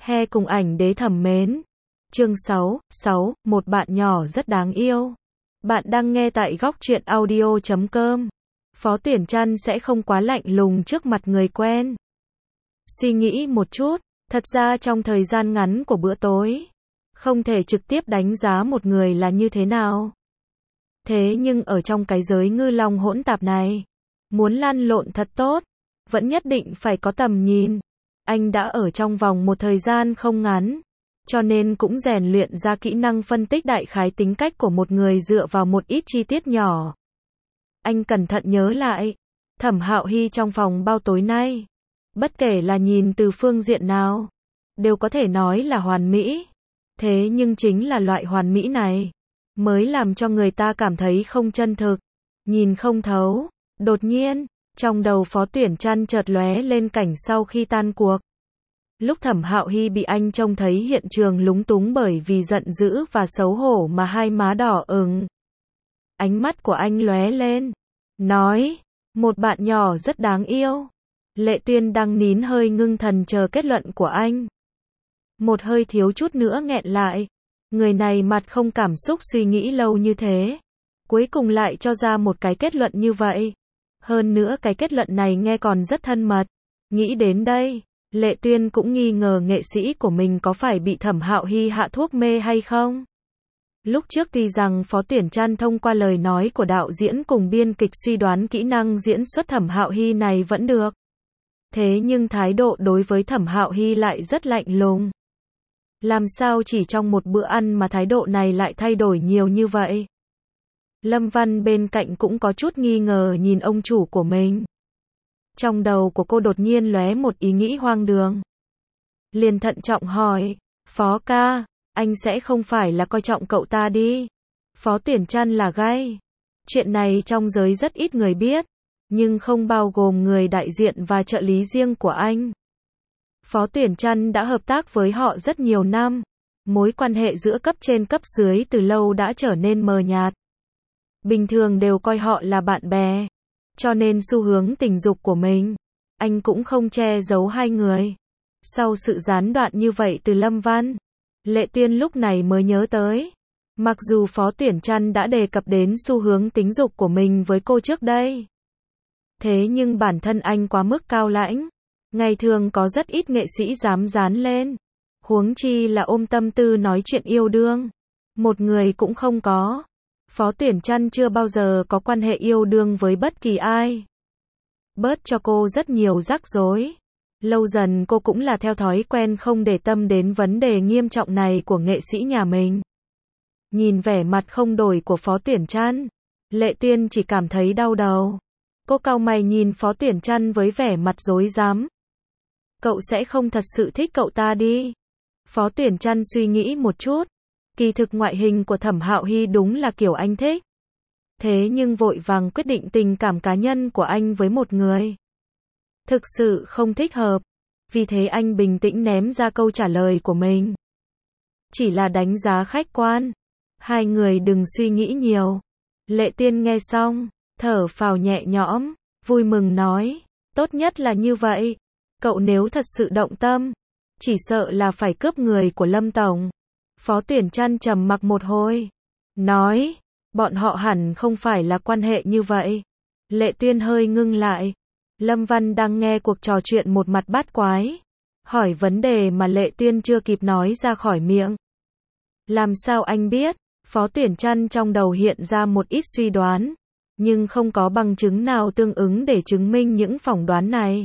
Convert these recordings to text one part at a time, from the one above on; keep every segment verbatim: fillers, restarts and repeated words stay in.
He cùng ảnh đế thẩm mến. Chương sáu, sáu, một bạn nhỏ rất đáng yêu. Bạn đang nghe tại góc truyện audio chấm com. Phó Tuyển Trăn sẽ không quá lạnh lùng trước mặt người quen. Suy nghĩ một chút, thật ra trong thời gian ngắn của bữa tối, không thể trực tiếp đánh giá một người là như thế nào. Thế nhưng ở trong cái giới ngư long hỗn tạp này, muốn lăn lộn thật tốt, vẫn nhất định phải có tầm nhìn. Anh đã ở trong vòng một thời gian không ngắn, cho nên cũng rèn luyện ra kỹ năng phân tích đại khái tính cách của một người dựa vào một ít chi tiết nhỏ. Anh cẩn thận nhớ lại, Thẩm Hạo Hy trong phòng bao tối nay, bất kể là nhìn từ phương diện nào, đều có thể nói là hoàn mỹ. Thế nhưng chính là loại hoàn mỹ này, mới làm cho người ta cảm thấy không chân thực, nhìn không thấu. Đột nhiên, trong đầu Phó Tuyển Trăn chợt lóe lên cảnh sau khi tan cuộc. Lúc Thẩm Hạo Hy bị anh trông thấy hiện trường lúng túng bởi vì giận dữ và xấu hổ mà hai má đỏ ửng. Ánh mắt của anh lóe lên, nói, một bạn nhỏ rất đáng yêu. Lệ Tuyên đang nín hơi ngưng thần chờ kết luận của anh. Một hơi thiếu chút nữa nghẹn lại. Người này mặt không cảm xúc suy nghĩ lâu như thế, cuối cùng lại cho ra một cái kết luận như vậy. Hơn nữa cái kết luận này nghe còn rất thân mật. Nghĩ đến đây, Lệ Tuyên cũng nghi ngờ nghệ sĩ của mình có phải bị Thẩm Hạo Hy hạ thuốc mê hay không. Lúc trước tuy rằng Phó Tuyển Trăn thông qua lời nói của đạo diễn cùng biên kịch suy đoán kỹ năng diễn xuất Thẩm Hạo Hy này vẫn được. Thế nhưng thái độ đối với Thẩm Hạo Hy lại rất lạnh lùng. Làm sao chỉ trong một bữa ăn mà thái độ này lại thay đổi nhiều như vậy? Lâm Văn bên cạnh cũng có chút nghi ngờ nhìn ông chủ của mình. Trong đầu của cô đột nhiên lóe một ý nghĩ hoang đường. Liền thận trọng hỏi, Phó ca, anh sẽ không phải là coi trọng cậu ta đi. Phó Tuyển Trăn là gay. Chuyện này trong giới rất ít người biết, nhưng không bao gồm người đại diện và trợ lý riêng của anh. Phó Tuyển Trăn đã hợp tác với họ rất nhiều năm. Mối quan hệ giữa cấp trên cấp dưới từ lâu đã trở nên mờ nhạt. Bình thường đều coi họ là bạn bè. Cho nên xu hướng tình dục của mình, anh cũng không che giấu hai người. Sau sự gián đoạn như vậy từ Lâm Văn, Lệ Tuyên lúc này mới nhớ tới. Mặc dù Phó Tuyển Trăn đã đề cập đến xu hướng tính dục của mình với cô trước đây. Thế nhưng bản thân anh quá mức cao lãnh. Ngày thường có rất ít nghệ sĩ dám dán lên. Huống chi là ôm tâm tư nói chuyện yêu đương. Một người cũng không có. Phó Tuyển Trăn chưa bao giờ có quan hệ yêu đương với bất kỳ ai. Bớt cho cô rất nhiều rắc rối. Lâu dần cô cũng là theo thói quen không để tâm đến vấn đề nghiêm trọng này của nghệ sĩ nhà mình. Nhìn vẻ mặt không đổi của Phó Tuyển Trăn, Lệ Tuyên chỉ cảm thấy đau đầu. Cô cau mày nhìn Phó Tuyển Trăn với vẻ mặt rối rắm. Cậu sẽ không thật sự thích cậu ta đi. Phó Tuyển Trăn suy nghĩ một chút. Kỳ thực ngoại hình của Thẩm Hạo Hy đúng là kiểu anh thích. Thế nhưng vội vàng quyết định tình cảm cá nhân của anh với một người. Thực sự không thích hợp. Vì thế anh bình tĩnh ném ra câu trả lời của mình. Chỉ là đánh giá khách quan. Hai người đừng suy nghĩ nhiều. Lệ Tuyên nghe xong, thở phào nhẹ nhõm, vui mừng nói. Tốt nhất là như vậy. Cậu nếu thật sự động tâm, chỉ sợ là phải cướp người của Lâm Tổng. Phó Tuyển Trăn trầm mặc một hồi, nói, bọn họ hẳn không phải là quan hệ như vậy. Lệ Tuyên hơi ngưng lại. Lâm Văn đang nghe cuộc trò chuyện một mặt bát quái, hỏi vấn đề mà Lệ Tuyên chưa kịp nói ra khỏi miệng. Làm sao anh biết? Phó Tuyển Trăn trong đầu hiện ra một ít suy đoán, nhưng không có bằng chứng nào tương ứng để chứng minh những phỏng đoán này.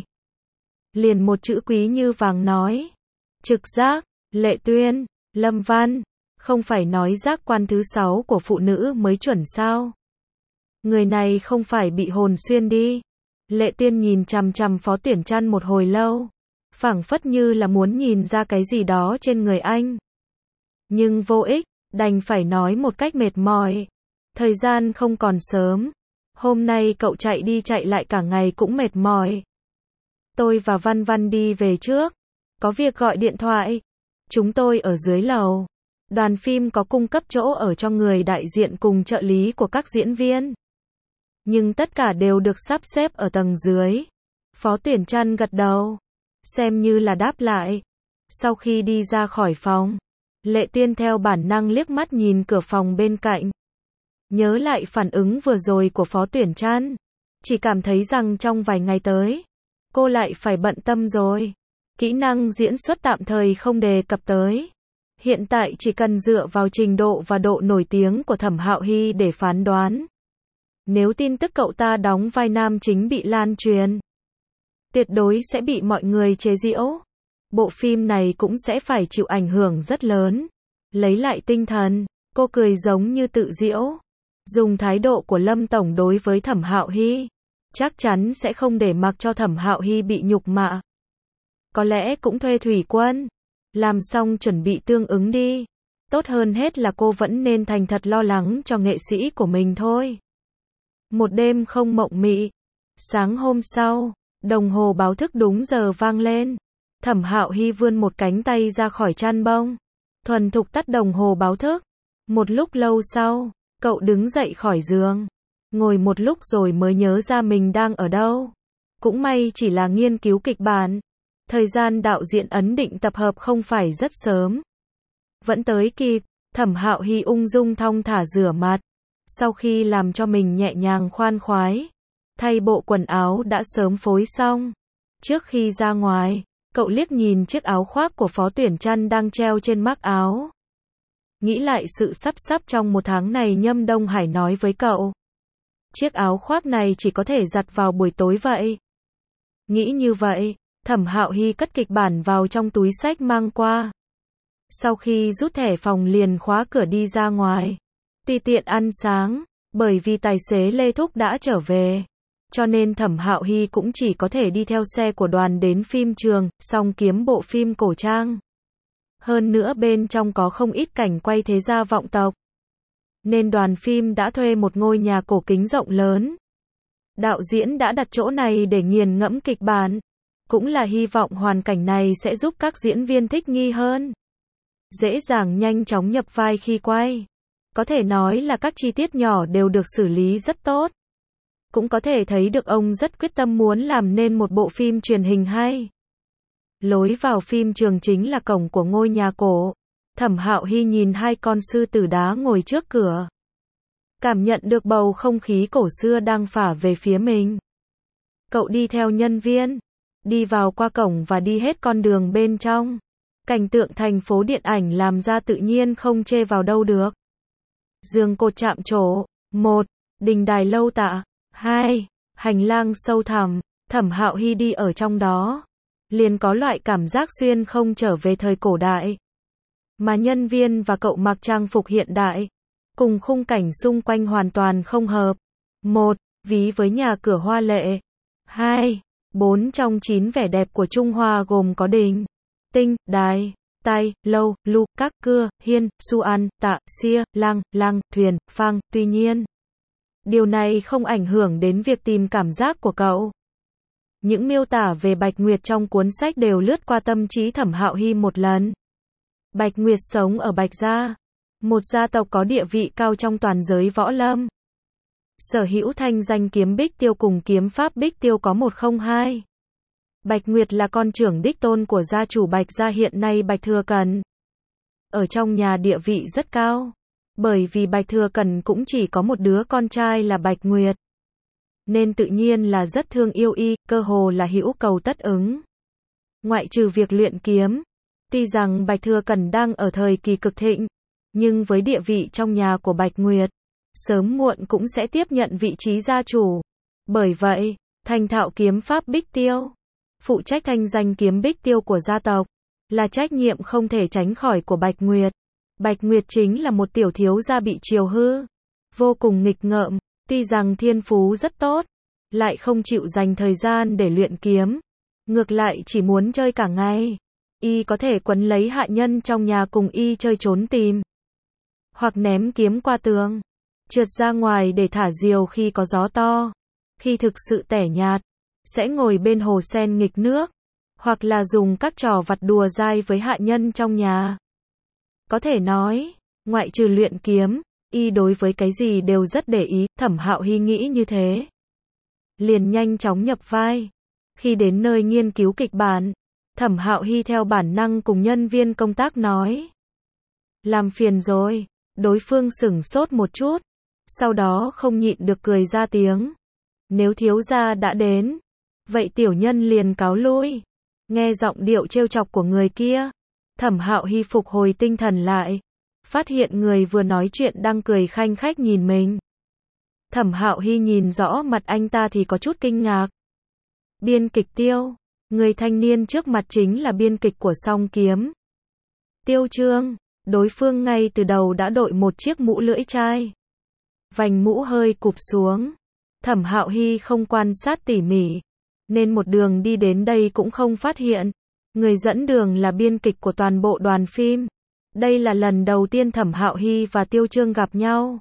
Liền một chữ quý như vàng nói. Trực giác. Lệ Tuyên, Lâm Văn, không phải nói giác quan thứ sáu của phụ nữ mới chuẩn sao? Người này không phải bị hồn xuyên đi. Lệ Tuyên nhìn chằm chằm Phó Tuyển Trăn một hồi lâu, phảng phất như là muốn nhìn ra cái gì đó trên người anh. Nhưng vô ích, đành phải nói một cách mệt mỏi. Thời gian không còn sớm. Hôm nay cậu chạy đi chạy lại cả ngày cũng mệt mỏi. Tôi và Văn Văn đi về trước. Có việc gọi điện thoại. Chúng tôi ở dưới lầu. Đoàn phim có cung cấp chỗ ở cho người đại diện cùng trợ lý của các diễn viên. Nhưng tất cả đều được sắp xếp ở tầng dưới. Phó Tuyển Trăn gật đầu. Xem như là đáp lại. Sau khi đi ra khỏi phòng, Lệ Tiên theo bản năng liếc mắt nhìn cửa phòng bên cạnh. Nhớ lại phản ứng vừa rồi của Phó Tuyển Trăn, chỉ cảm thấy rằng trong vài ngày tới, cô lại phải bận tâm rồi. Kỹ năng diễn xuất tạm thời không đề cập tới. Hiện tại chỉ cần dựa vào trình độ và độ nổi tiếng của Thẩm Hạo Hy để phán đoán. Nếu tin tức cậu ta đóng vai nam chính bị lan truyền, tuyệt đối sẽ bị mọi người chế giễu. Bộ phim này cũng sẽ phải chịu ảnh hưởng rất lớn. Lấy lại tinh thần, cô cười giống như tự giễu. Dùng thái độ của Lâm Tổng đối với Thẩm Hạo Hy, chắc chắn sẽ không để mặc cho Thẩm Hạo Hy bị nhục mạ. Có lẽ cũng thuê thủy quân, làm xong chuẩn bị tương ứng đi. Tốt hơn hết là cô vẫn nên thành thật lo lắng cho nghệ sĩ của mình thôi. Một đêm không mộng mị. Sáng hôm sau, đồng hồ báo thức đúng giờ vang lên. Thẩm Hạo Hy vươn một cánh tay ra khỏi chăn bông, thuần thục tắt đồng hồ báo thức. Một lúc lâu sau, cậu đứng dậy khỏi giường, ngồi một lúc rồi mới nhớ ra mình đang ở đâu. Cũng may chỉ là nghiên cứu kịch bản. Thời gian đạo diễn ấn định tập hợp không phải rất sớm. Vẫn tới kịp. Thẩm Hạo Hy ung dung thong thả rửa mặt. Sau khi làm cho mình nhẹ nhàng khoan khoái, thay bộ quần áo đã sớm phối xong. Trước khi ra ngoài, cậu liếc nhìn chiếc áo khoác của Phó Tuyển Trăn đang treo trên mác áo. Nghĩ lại sự sắp sắp trong một tháng này Nhâm Đông Hải nói với cậu. Chiếc áo khoác này chỉ có thể giặt vào buổi tối vậy. Nghĩ như vậy, Thẩm Hạo Hy cất kịch bản vào trong túi xách mang qua. Sau khi rút thẻ phòng liền khóa cửa đi ra ngoài. Tùy tiện ăn sáng, bởi vì tài xế Lê Thúc đã trở về. Cho nên Thẩm Hạo Hy cũng chỉ có thể đi theo xe của đoàn đến phim trường, xong kiếm bộ phim cổ trang. Hơn nữa bên trong có không ít cảnh quay thế gia vọng tộc. Nên đoàn phim đã thuê một ngôi nhà cổ kính rộng lớn. Đạo diễn đã đặt chỗ này để nghiền ngẫm kịch bản. Cũng là hy vọng hoàn cảnh này sẽ giúp các diễn viên thích nghi hơn. Dễ dàng nhanh chóng nhập vai khi quay. Có thể nói là các chi tiết nhỏ đều được xử lý rất tốt. Cũng có thể thấy được ông rất quyết tâm muốn làm nên một bộ phim truyền hình hay. Lối vào phim trường chính là cổng của ngôi nhà cổ. Thẩm Hạo Hy nhìn hai con sư tử đá ngồi trước cửa. Cảm nhận được bầu không khí cổ xưa đang phả về phía mình. Cậu đi theo nhân viên, đi vào qua cổng và đi hết con đường bên trong. Cảnh tượng thành phố điện ảnh làm ra tự nhiên không chê vào đâu được. Giường cột chạm trổ. Một. Đình đài lâu tạ. Hai. Hành lang sâu thẳm. Thẩm Hạo Hy đi ở trong đó, liền có loại cảm giác xuyên không trở về thời cổ đại. Mà nhân viên và cậu mặc trang phục hiện đại, cùng khung cảnh xung quanh hoàn toàn không hợp. Một. Ví với nhà cửa hoa lệ. Hai. Bốn trong chín vẻ đẹp của Trung Hoa gồm có đình, tinh, đài, tay, lâu, lu, các, cưa, hiên, su ăn, tạ, xia, lăng, lăng, thuyền, phang. Tuy nhiên, điều này không ảnh hưởng đến việc tìm cảm giác của cậu. Những miêu tả về Bạch Nguyệt trong cuốn sách đều lướt qua tâm trí Thẩm Hạo Hy một lần. Bạch Nguyệt sống ở Bạch Gia, một gia tộc có địa vị cao trong toàn giới võ lâm. Sở hữu thanh danh kiếm Bích Tiêu cùng kiếm pháp Bích Tiêu có một không hai. Bạch Nguyệt là con trưởng đích tôn của gia chủ Bạch Gia hiện nay Bạch Thừa Cẩn. Ở trong nhà địa vị rất cao, bởi vì Bạch Thừa Cẩn cũng chỉ có một đứa con trai là Bạch Nguyệt. Nên tự nhiên là rất thương yêu y, cơ hồ là hữu cầu tất ứng. Ngoại trừ việc luyện kiếm, tuy rằng Bạch Thừa Cẩn đang ở thời kỳ cực thịnh, nhưng với địa vị trong nhà của Bạch Nguyệt, sớm muộn cũng sẽ tiếp nhận vị trí gia chủ. Bởi vậy, thành thạo kiếm pháp Bích Tiêu, phụ trách thanh danh kiếm Bích Tiêu của gia tộc, là trách nhiệm không thể tránh khỏi của Bạch Nguyệt. Bạch Nguyệt chính là một tiểu thiếu gia bị chiều hư, vô cùng nghịch ngợm, tuy rằng thiên phú rất tốt, lại không chịu dành thời gian để luyện kiếm, ngược lại chỉ muốn chơi cả ngày. Y có thể quấn lấy hạ nhân trong nhà cùng y chơi trốn tìm, hoặc ném kiếm qua tường, trượt ra ngoài để thả diều khi có gió to. Khi thực sự tẻ nhạt, sẽ ngồi bên hồ sen nghịch nước, hoặc là dùng các trò vặt đùa dai với hạ nhân trong nhà. Có thể nói, ngoại trừ luyện kiếm, y đối với cái gì đều rất để ý. Thẩm Hạo Hy nghĩ như thế, liền nhanh chóng nhập vai. Khi đến nơi nghiên cứu kịch bản, Thẩm Hạo Hy theo bản năng cùng nhân viên công tác nói. Làm phiền rồi, đối phương sửng sốt một chút, sau đó không nhịn được cười ra tiếng. Nếu thiếu gia đã đến, vậy tiểu nhân liền cáo lui. Nghe giọng điệu trêu chọc của người kia, Thẩm Hạo Hy phục hồi tinh thần lại, phát hiện người vừa nói chuyện đang cười khanh khách nhìn mình. Thẩm Hạo Hy nhìn rõ mặt anh ta thì có chút kinh ngạc. Biên kịch Tiêu, người thanh niên trước mặt chính là biên kịch của Song Kiếm. Tiêu Trương, đối phương ngay từ đầu đã đội một chiếc mũ lưỡi chai. Vành mũ hơi cụp xuống. Thẩm Hạo Hy không quan sát tỉ mỉ, nên một đường đi đến đây cũng không phát hiện. Người dẫn đường là biên kịch của toàn bộ đoàn phim. Đây là lần đầu tiên Thẩm Hạo Hy và Tiêu Trương gặp nhau.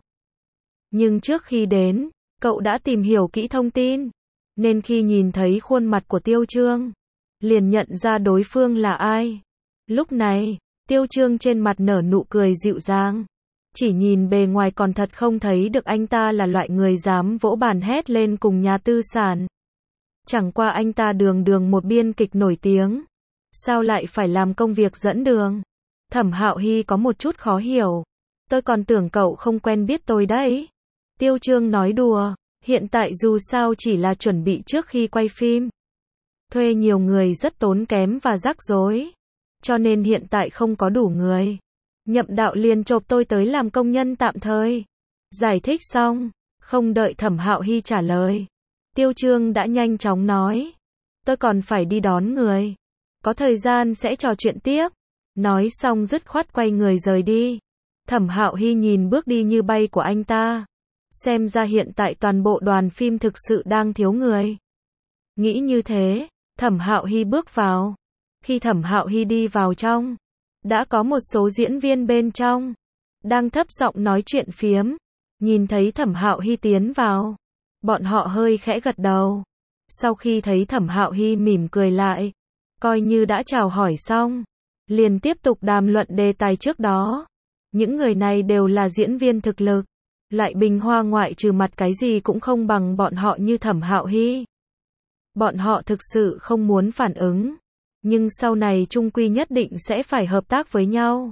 Nhưng trước khi đến, cậu đã tìm hiểu kỹ thông tin, nên khi nhìn thấy khuôn mặt của Tiêu Trương, liền nhận ra đối phương là ai. Lúc này, Tiêu Trương trên mặt nở nụ cười dịu dàng. Chỉ nhìn bề ngoài còn thật không thấy được anh ta là loại người dám vỗ bàn hét lên cùng nhà tư sản. Chẳng qua anh ta đường đường một biên kịch nổi tiếng, sao lại phải làm công việc dẫn đường? Thẩm Hạo Hy có một chút khó hiểu. Tôi còn tưởng cậu không quen biết tôi đấy. Tiêu Trương nói đùa, hiện tại dù sao chỉ là chuẩn bị trước khi quay phim. Thuê nhiều người rất tốn kém và rắc rối, cho nên hiện tại không có đủ người. Nhậm đạo liền chộp tôi tới làm công nhân tạm thời. Giải thích xong, không đợi Thẩm Hạo Hy trả lời, Tiêu Trương đã nhanh chóng nói. Tôi còn phải đi đón người. Có thời gian sẽ trò chuyện tiếp. Nói xong dứt khoát quay người rời đi. Thẩm Hạo Hy nhìn bước đi như bay của anh ta. Xem ra hiện tại toàn bộ đoàn phim thực sự đang thiếu người. Nghĩ như thế, Thẩm Hạo Hy bước vào. Khi Thẩm Hạo Hy đi vào trong, đã có một số diễn viên bên trong đang thấp giọng nói chuyện phiếm. Nhìn thấy Thẩm Hạo Hy tiến vào, bọn họ hơi khẽ gật đầu. Sau khi thấy Thẩm Hạo Hy mỉm cười lại, coi như đã chào hỏi xong, liền tiếp tục đàm luận đề tài trước đó. Những người này đều là diễn viên thực lực, lại bình hoa ngoại trừ mặt cái gì cũng không bằng bọn họ như Thẩm Hạo Hy. Bọn họ thực sự không muốn phản ứng, nhưng sau này chung quy nhất định sẽ phải hợp tác với nhau.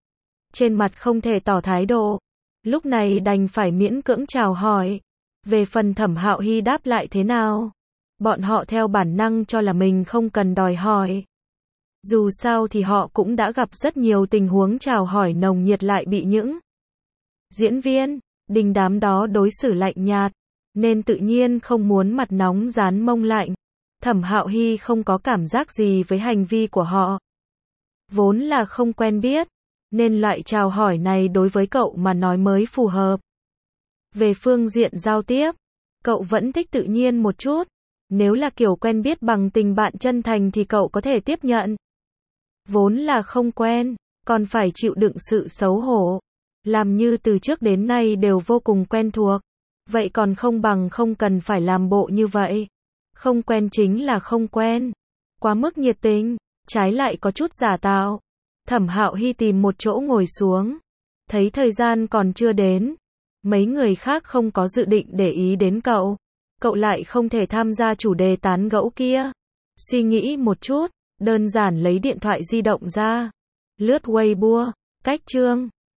Trên mặt không thể tỏ thái độ, lúc này đành phải miễn cưỡng chào hỏi. Về phần Thẩm Hạo Hy đáp lại thế nào, bọn họ theo bản năng cho là mình không cần đòi hỏi. Dù sao thì họ cũng đã gặp rất nhiều tình huống chào hỏi nồng nhiệt lại bị những diễn viên, đình đám đó đối xử lạnh nhạt, nên tự nhiên không muốn mặt nóng rán mông lạnh. Thẩm Hạo Hy không có cảm giác gì với hành vi của họ. Vốn là không quen biết, nên loại chào hỏi này đối với cậu mà nói mới phù hợp. Về phương diện giao tiếp, cậu vẫn thích tự nhiên một chút. Nếu là kiểu quen biết bằng tình bạn chân thành thì cậu có thể tiếp nhận. Vốn là không quen, còn phải chịu đựng sự xấu hổ. Làm như từ trước đến nay đều vô cùng quen thuộc. Vậy còn không bằng không cần phải làm bộ như vậy. Không quen chính là không quen. Quá mức nhiệt tình, trái lại có chút giả tạo. Thẩm Hạo Hy tìm một chỗ ngồi xuống. Thấy thời gian còn chưa đến. Mấy người khác không có dự định để ý đến cậu. Cậu lại không thể tham gia chủ đề tán gẫu kia. Suy nghĩ một chút, đơn giản lấy điện thoại di động ra. Lướt Weibo, cách chương.